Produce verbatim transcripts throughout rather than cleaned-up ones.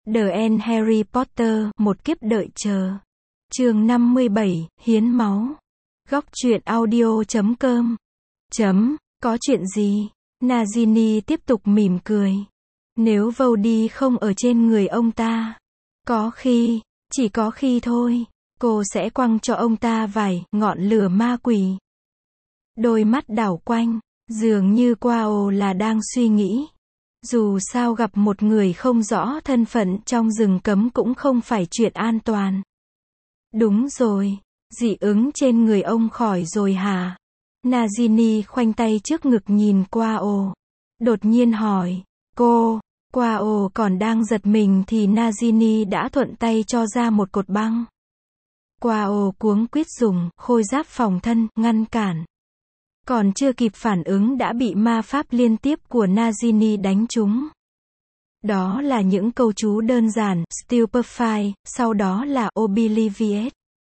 The End Harry Potter, một kiếp đợi chờ. Chương năm mươi bảy, Hiến máu. Góc truyện audio chấm com. Chấm, có chuyện gì? Nagini tiếp tục mỉm cười. Nếu Vody không ở trên người ông ta, có khi, chỉ có khi thôi, cô sẽ quăng cho ông ta vài ngọn lửa ma quỷ. Đôi mắt đảo quanh, dường như Quao là đang suy nghĩ. Dù sao gặp một người không rõ thân phận trong rừng cấm cũng không phải chuyện an toàn. Đúng rồi, dị ứng trên người ông khỏi rồi hả? Nagini khoanh tay trước ngực nhìn Quao. Đột nhiên hỏi, cô, Quao còn đang giật mình thì Nagini đã thuận tay cho ra một cột băng. Quao cuống quýt dùng khôi giáp phòng thân, ngăn cản. Còn chưa kịp phản ứng đã bị ma pháp liên tiếp của Nagini đánh trúng. Đó là những câu chú đơn giản, Stupefy, sau đó là Obliviate.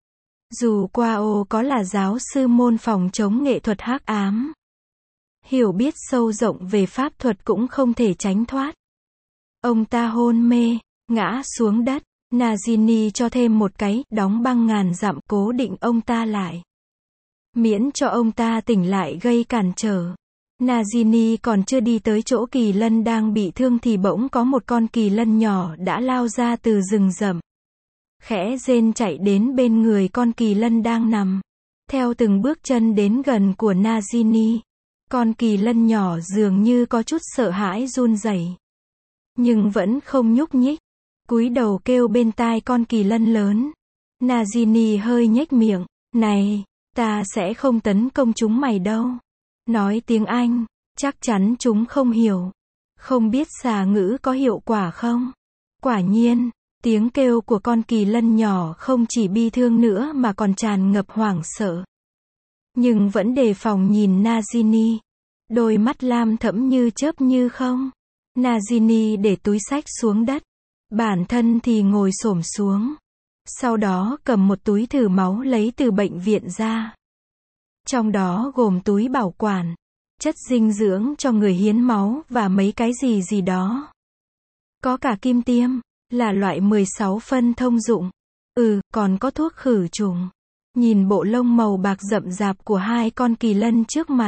Dù Quao có là giáo sư môn phòng chống nghệ thuật hắc ám, hiểu biết sâu rộng về pháp thuật cũng không thể tránh thoát. Ông ta hôn mê, ngã xuống đất, Nagini cho thêm một cái, đóng băng ngàn dặm cố định ông ta lại. Miễn cho ông ta tỉnh lại gây cản trở. Nagini còn chưa đi tới chỗ kỳ lân đang bị thương thì bỗng có một con kỳ lân nhỏ đã lao ra từ rừng rậm. Khẽ rên chạy đến bên người con kỳ lân đang nằm. Theo từng bước chân đến gần của Nagini, con kỳ lân nhỏ dường như có chút sợ hãi run rẩy, nhưng vẫn không nhúc nhích. Cúi đầu kêu bên tai con kỳ lân lớn. Nagini hơi nhếch miệng, này, ta sẽ không tấn công chúng mày đâu. Nói tiếng Anh, chắc chắn chúng không hiểu. Không biết xà ngữ có hiệu quả không? Quả nhiên, tiếng kêu của con kỳ lân nhỏ không chỉ bi thương nữa mà còn tràn ngập hoảng sợ. Nhưng vẫn đề phòng nhìn Nagini. Đôi mắt lam thẫm như chớp như không. Nagini để túi xách xuống đất. Bản thân thì ngồi xổm xuống. Sau đó cầm một túi thử máu lấy từ bệnh viện ra. Trong đó gồm túi bảo quản, chất dinh dưỡng cho người hiến máu và mấy cái gì gì đó. Có cả kim tiêm, là loại mười sáu phân thông dụng. Ừ, còn có thuốc khử trùng. Nhìn bộ lông màu bạc rậm rạp của hai con kỳ lân trước mặt,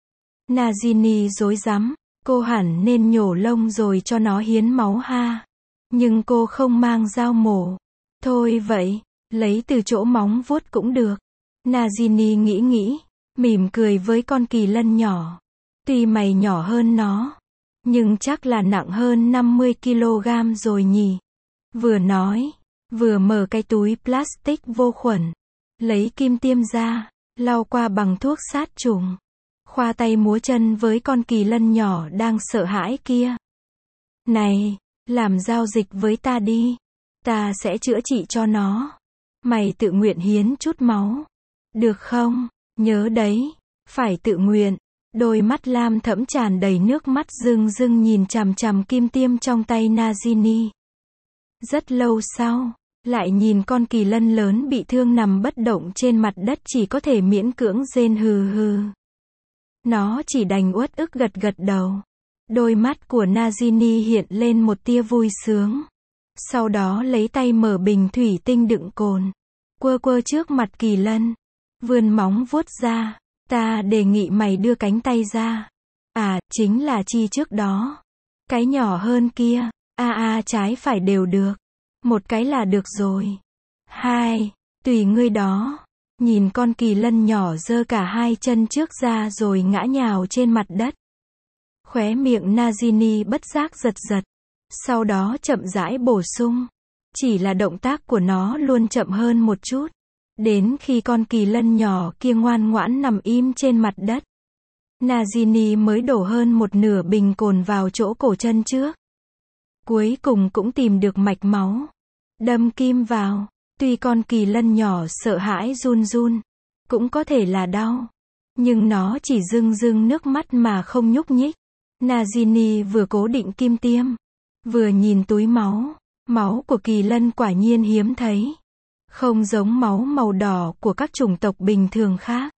Nagini rối rắm, cô hẳn nên nhổ lông rồi cho nó hiến máu ha. Nhưng cô không mang dao mổ. Thôi vậy, lấy từ chỗ móng vuốt cũng được. Nagini nghĩ nghĩ, mỉm cười với con kỳ lân nhỏ. Tuy mày nhỏ hơn nó, nhưng chắc là nặng hơn năm mươi ki lô gam rồi nhỉ. Vừa nói, vừa mở cái túi plastic vô khuẩn, lấy kim tiêm ra, lau qua bằng thuốc sát trùng. Khoa tay múa chân với con kỳ lân nhỏ đang sợ hãi kia. Này, làm giao dịch với ta đi. Ta sẽ chữa trị cho nó. Mày tự nguyện hiến chút máu. Được không? Nhớ đấy, phải tự nguyện. Đôi mắt lam thẫm tràn đầy nước mắt rưng rưng nhìn chằm chằm kim tiêm trong tay Nagini. Rất lâu sau, lại nhìn con kỳ lân lớn bị thương nằm bất động trên mặt đất chỉ có thể miễn cưỡng rên hừ hừ. Nó chỉ đành uất ức gật gật đầu. Đôi mắt của Nagini hiện lên một tia vui sướng. Sau đó lấy tay mở bình thủy tinh đựng cồn. Quơ quơ trước mặt kỳ lân. Vươn móng vuốt ra. Ta đề nghị mày đưa cánh tay ra. À, chính là chi trước đó. Cái nhỏ hơn kia. A a trái phải đều được. Một cái là được rồi. Hai, tùy ngươi đó. Nhìn con kỳ lân nhỏ giơ cả hai chân trước ra rồi ngã nhào trên mặt đất. Khóe miệng Nagini bất giác giật giật. Sau đó chậm rãi bổ sung. Chỉ là động tác của nó luôn chậm hơn một chút. Đến khi con kỳ lân nhỏ kia ngoan ngoãn nằm im trên mặt đất, Nagini mới đổ hơn một nửa bình cồn vào chỗ cổ chân trước. Cuối cùng cũng tìm được mạch máu. Đâm kim vào. Tuy con kỳ lân nhỏ sợ hãi run run, cũng có thể là đau, nhưng nó chỉ rưng rưng nước mắt mà không nhúc nhích. Nagini vừa cố định kim tiêm, vừa nhìn túi máu. Máu của kỳ lân quả nhiên hiếm thấy. Không giống máu màu đỏ của các chủng tộc bình thường khác.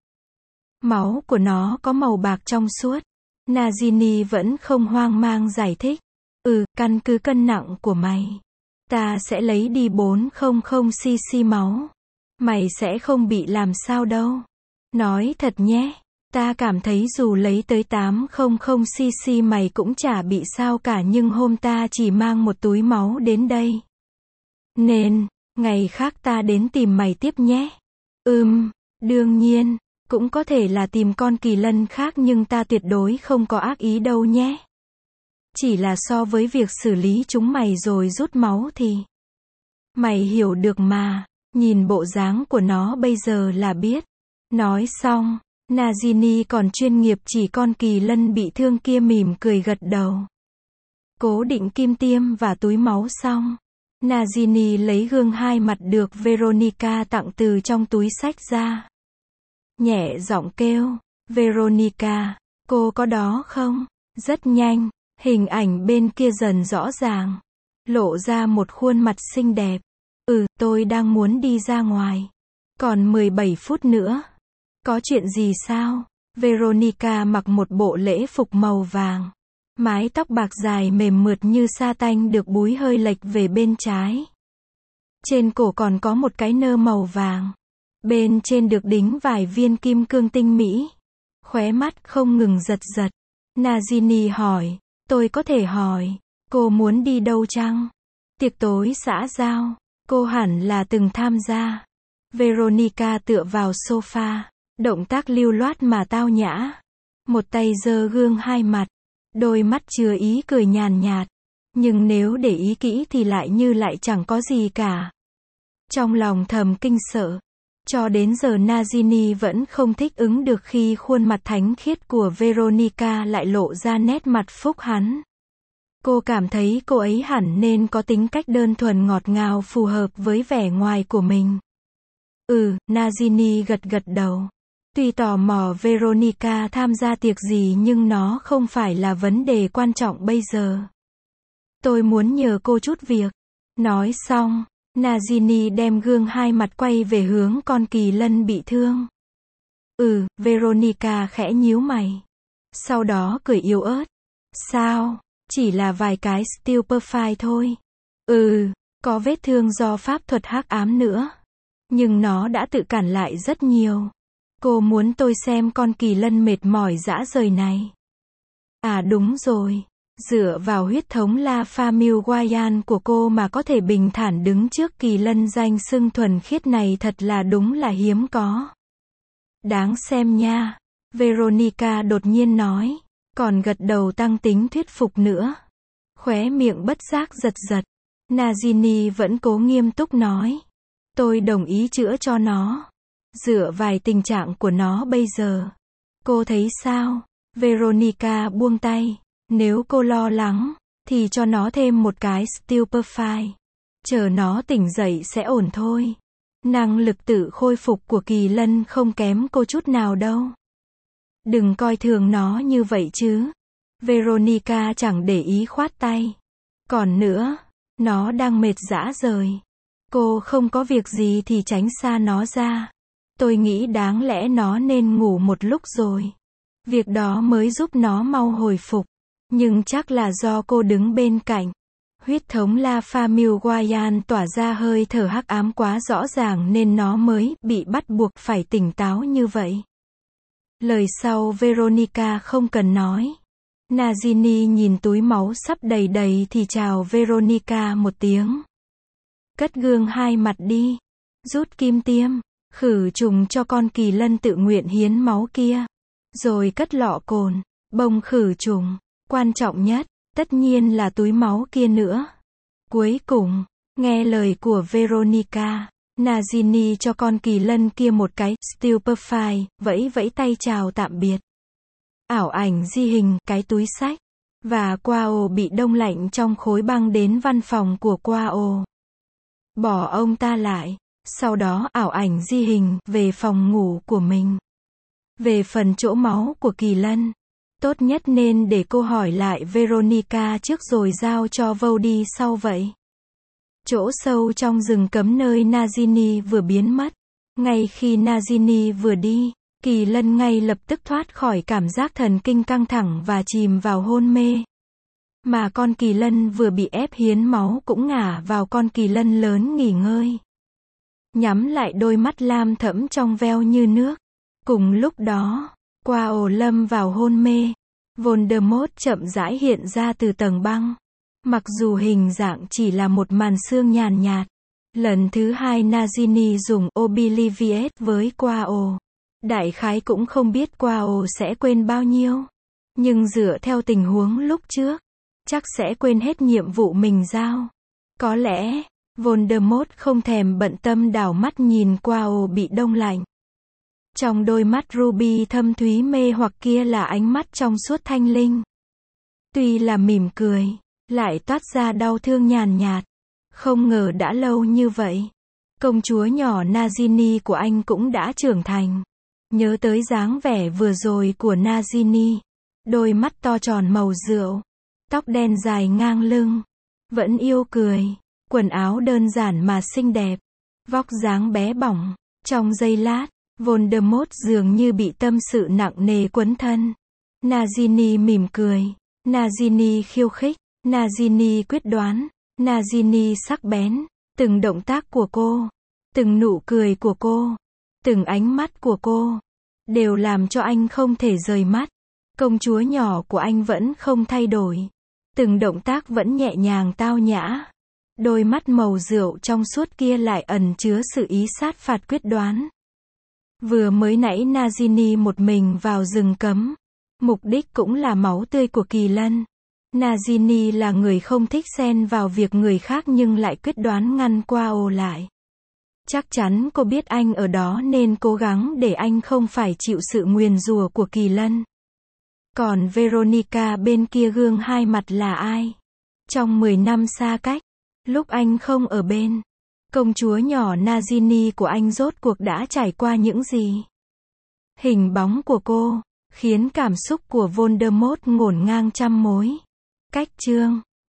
Máu của nó có màu bạc trong suốt. Nagini vẫn không hoang mang giải thích. Ừ, căn cứ cân nặng của mày. Ta sẽ lấy đi bốn trăm xê-xê máu. Mày sẽ không bị làm sao đâu. Nói thật nhé. Ta cảm thấy dù lấy tới tám trăm xê-xê mày cũng chả bị sao cả, nhưng hôm ta chỉ mang một túi máu đến đây. Nên, ngày khác ta đến tìm mày tiếp nhé. Ừm, đương nhiên, cũng có thể là tìm con kỳ lân khác nhưng ta tuyệt đối không có ác ý đâu nhé. Chỉ là so với việc xử lý chúng mày rồi rút máu thì... Mày hiểu được mà, nhìn bộ dáng của nó bây giờ là biết. Nói xong, Nagini còn chuyên nghiệp chỉ con kỳ lân bị thương kia mỉm cười gật đầu. Cố định kim tiêm và túi máu xong, Nagini lấy gương hai mặt được Veronica tặng từ trong túi xách ra. Nhẹ giọng kêu, Veronica, cô có đó không? Rất nhanh, hình ảnh bên kia dần rõ ràng, lộ ra một khuôn mặt xinh đẹp. Ừ, tôi đang muốn đi ra ngoài. Còn mười bảy phút nữa. Có chuyện gì sao? Veronica mặc một bộ lễ phục màu vàng. Mái tóc bạc dài mềm mượt như sa tanh được búi hơi lệch về bên trái. Trên cổ còn có một cái nơ màu vàng. Bên trên được đính vài viên kim cương tinh mỹ. Khóe mắt không ngừng giật giật. Nagini hỏi, tôi có thể hỏi, cô muốn đi đâu chăng? Tiệc tối xã giao, cô hẳn là từng tham gia. Veronica tựa vào sofa, động tác lưu loát mà tao nhã. Một tay giơ gương hai mặt, đôi mắt chứa ý cười nhàn nhạt. Nhưng nếu để ý kỹ thì lại như lại chẳng có gì cả. Trong lòng thầm kinh sợ. Cho đến giờ Nagini vẫn không thích ứng được khi khuôn mặt thánh khiết của Veronica lại lộ ra nét mặt phúc hắn. Cô cảm thấy cô ấy hẳn nên có tính cách đơn thuần ngọt ngào phù hợp với vẻ ngoài của mình. Ừ, Nagini gật gật đầu. Tuy tò mò Veronica tham gia tiệc gì nhưng nó không phải là vấn đề quan trọng bây giờ. Tôi muốn nhờ cô chút việc. Nói xong, Nagini đem gương hai mặt quay về hướng con kỳ lân bị thương. Ừ, Veronica khẽ nhíu mày. Sau đó cười yếu ớt. Sao? Chỉ là vài cái stupefy thôi. Ừ, có vết thương do pháp thuật hắc ám nữa. Nhưng nó đã tự cản lại rất nhiều. Cô muốn tôi xem con kỳ lân mệt mỏi rã rời này. À đúng rồi. Dựa vào huyết thống La Famille của cô mà có thể bình thản đứng trước kỳ lân danh xưng thuần khiết này thật là đúng là hiếm có. Đáng xem nha. Veronica đột nhiên nói. Còn gật đầu tăng tính thuyết phục nữa. Khóe miệng bất giác giật giật. Nagini vẫn cố nghiêm túc nói. Tôi đồng ý chữa cho nó. Dựa vài tình trạng của nó bây giờ. Cô thấy sao? Veronica buông tay. Nếu cô lo lắng, thì cho nó thêm một cái stupefy. Chờ nó tỉnh dậy sẽ ổn thôi. Năng lực tự khôi phục của kỳ lân không kém cô chút nào đâu. Đừng coi thường nó như vậy chứ. Veronica chẳng để ý khoát tay. Còn nữa, nó đang mệt rã rời. Cô không có việc gì thì tránh xa nó ra. Tôi nghĩ đáng lẽ nó nên ngủ một lúc rồi. Việc đó mới giúp nó mau hồi phục. Nhưng chắc là do cô đứng bên cạnh. Huyết thống La Famille tỏa ra hơi thở hắc ám quá rõ ràng nên nó mới bị bắt buộc phải tỉnh táo như vậy. Lời sau Veronica không cần nói. Nagini nhìn túi máu sắp đầy đầy thì chào Veronica một tiếng. Cất gương hai mặt đi. Rút kim tiêm. Khử trùng cho con kỳ lân tự nguyện hiến máu kia. Rồi cất lọ cồn. Bông khử trùng. Quan trọng nhất, tất nhiên là túi máu kia nữa. Cuối cùng, nghe lời của Veronica, Nagini cho con kỳ lân kia một cái stupefy, vẫy vẫy tay chào tạm biệt. Ảo ảnh di hình, cái túi xách, và Quao bị đông lạnh trong khối băng đến văn phòng của Quao. Bỏ ông ta lại, sau đó ảo ảnh di hình về phòng ngủ của mình. Về phần chỗ máu của kỳ lân, tốt nhất nên để cô hỏi lại Veronica trước rồi giao cho Vody sau vậy. Chỗ sâu trong rừng cấm nơi Nagini vừa biến mất. Ngay khi Nagini vừa đi, kỳ lân ngay lập tức thoát khỏi cảm giác thần kinh căng thẳng và chìm vào hôn mê. Mà con kỳ lân vừa bị ép hiến máu cũng ngả vào con kỳ lân lớn nghỉ ngơi. Nhắm lại đôi mắt lam thẫm trong veo như nước. Cùng lúc đó, Quao lâm vào hôn mê. Voldemort chậm rãi hiện ra từ tầng băng. Mặc dù hình dạng chỉ là một màn sương nhàn nhạt. Lần thứ hai Nagini dùng Obliviate với Quao. Đại khái cũng không biết Quao sẽ quên bao nhiêu. Nhưng dựa theo tình huống lúc trước, chắc sẽ quên hết nhiệm vụ mình giao. Có lẽ, Voldemort không thèm bận tâm đảo mắt nhìn Quao bị đông lạnh. Trong đôi mắt ruby thâm thúy mê hoặc kia là ánh mắt trong suốt thanh linh. Tuy là mỉm cười, lại toát ra đau thương nhàn nhạt. Không ngờ đã lâu như vậy, công chúa nhỏ Nagini của anh cũng đã trưởng thành. Nhớ tới dáng vẻ vừa rồi của Nagini, đôi mắt to tròn màu rượu, tóc đen dài ngang lưng, vẫn yêu cười, quần áo đơn giản mà xinh đẹp, vóc dáng bé bỏng. Trong giây lát, Voldemort dường như bị tâm sự nặng nề quấn thân. Nagini mỉm cười, Nagini khiêu khích, Nagini quyết đoán, Nagini sắc bén. Từng động tác của cô, từng nụ cười của cô, từng ánh mắt của cô, đều làm cho anh không thể rời mắt. Công chúa nhỏ của anh vẫn không thay đổi. Từng động tác vẫn nhẹ nhàng tao nhã. Đôi mắt màu rượu trong suốt kia lại ẩn chứa sự ý sát phạt quyết đoán. Vừa mới nãy Nagini một mình vào rừng cấm. Mục đích cũng là máu tươi của kỳ lân. Nagini là người không thích xen vào việc người khác nhưng lại quyết đoán ngăn Quao lại. Chắc chắn cô biết anh ở đó nên cố gắng để anh không phải chịu sự nguyền rủa của kỳ lân. Còn Veronica bên kia gương hai mặt là ai? Trong mười năm xa cách, lúc anh không ở bên, công chúa nhỏ Nagini của anh rốt cuộc đã trải qua những gì? Hình bóng của cô khiến cảm xúc của Voldemort ngổn ngang trăm mối. Cách chương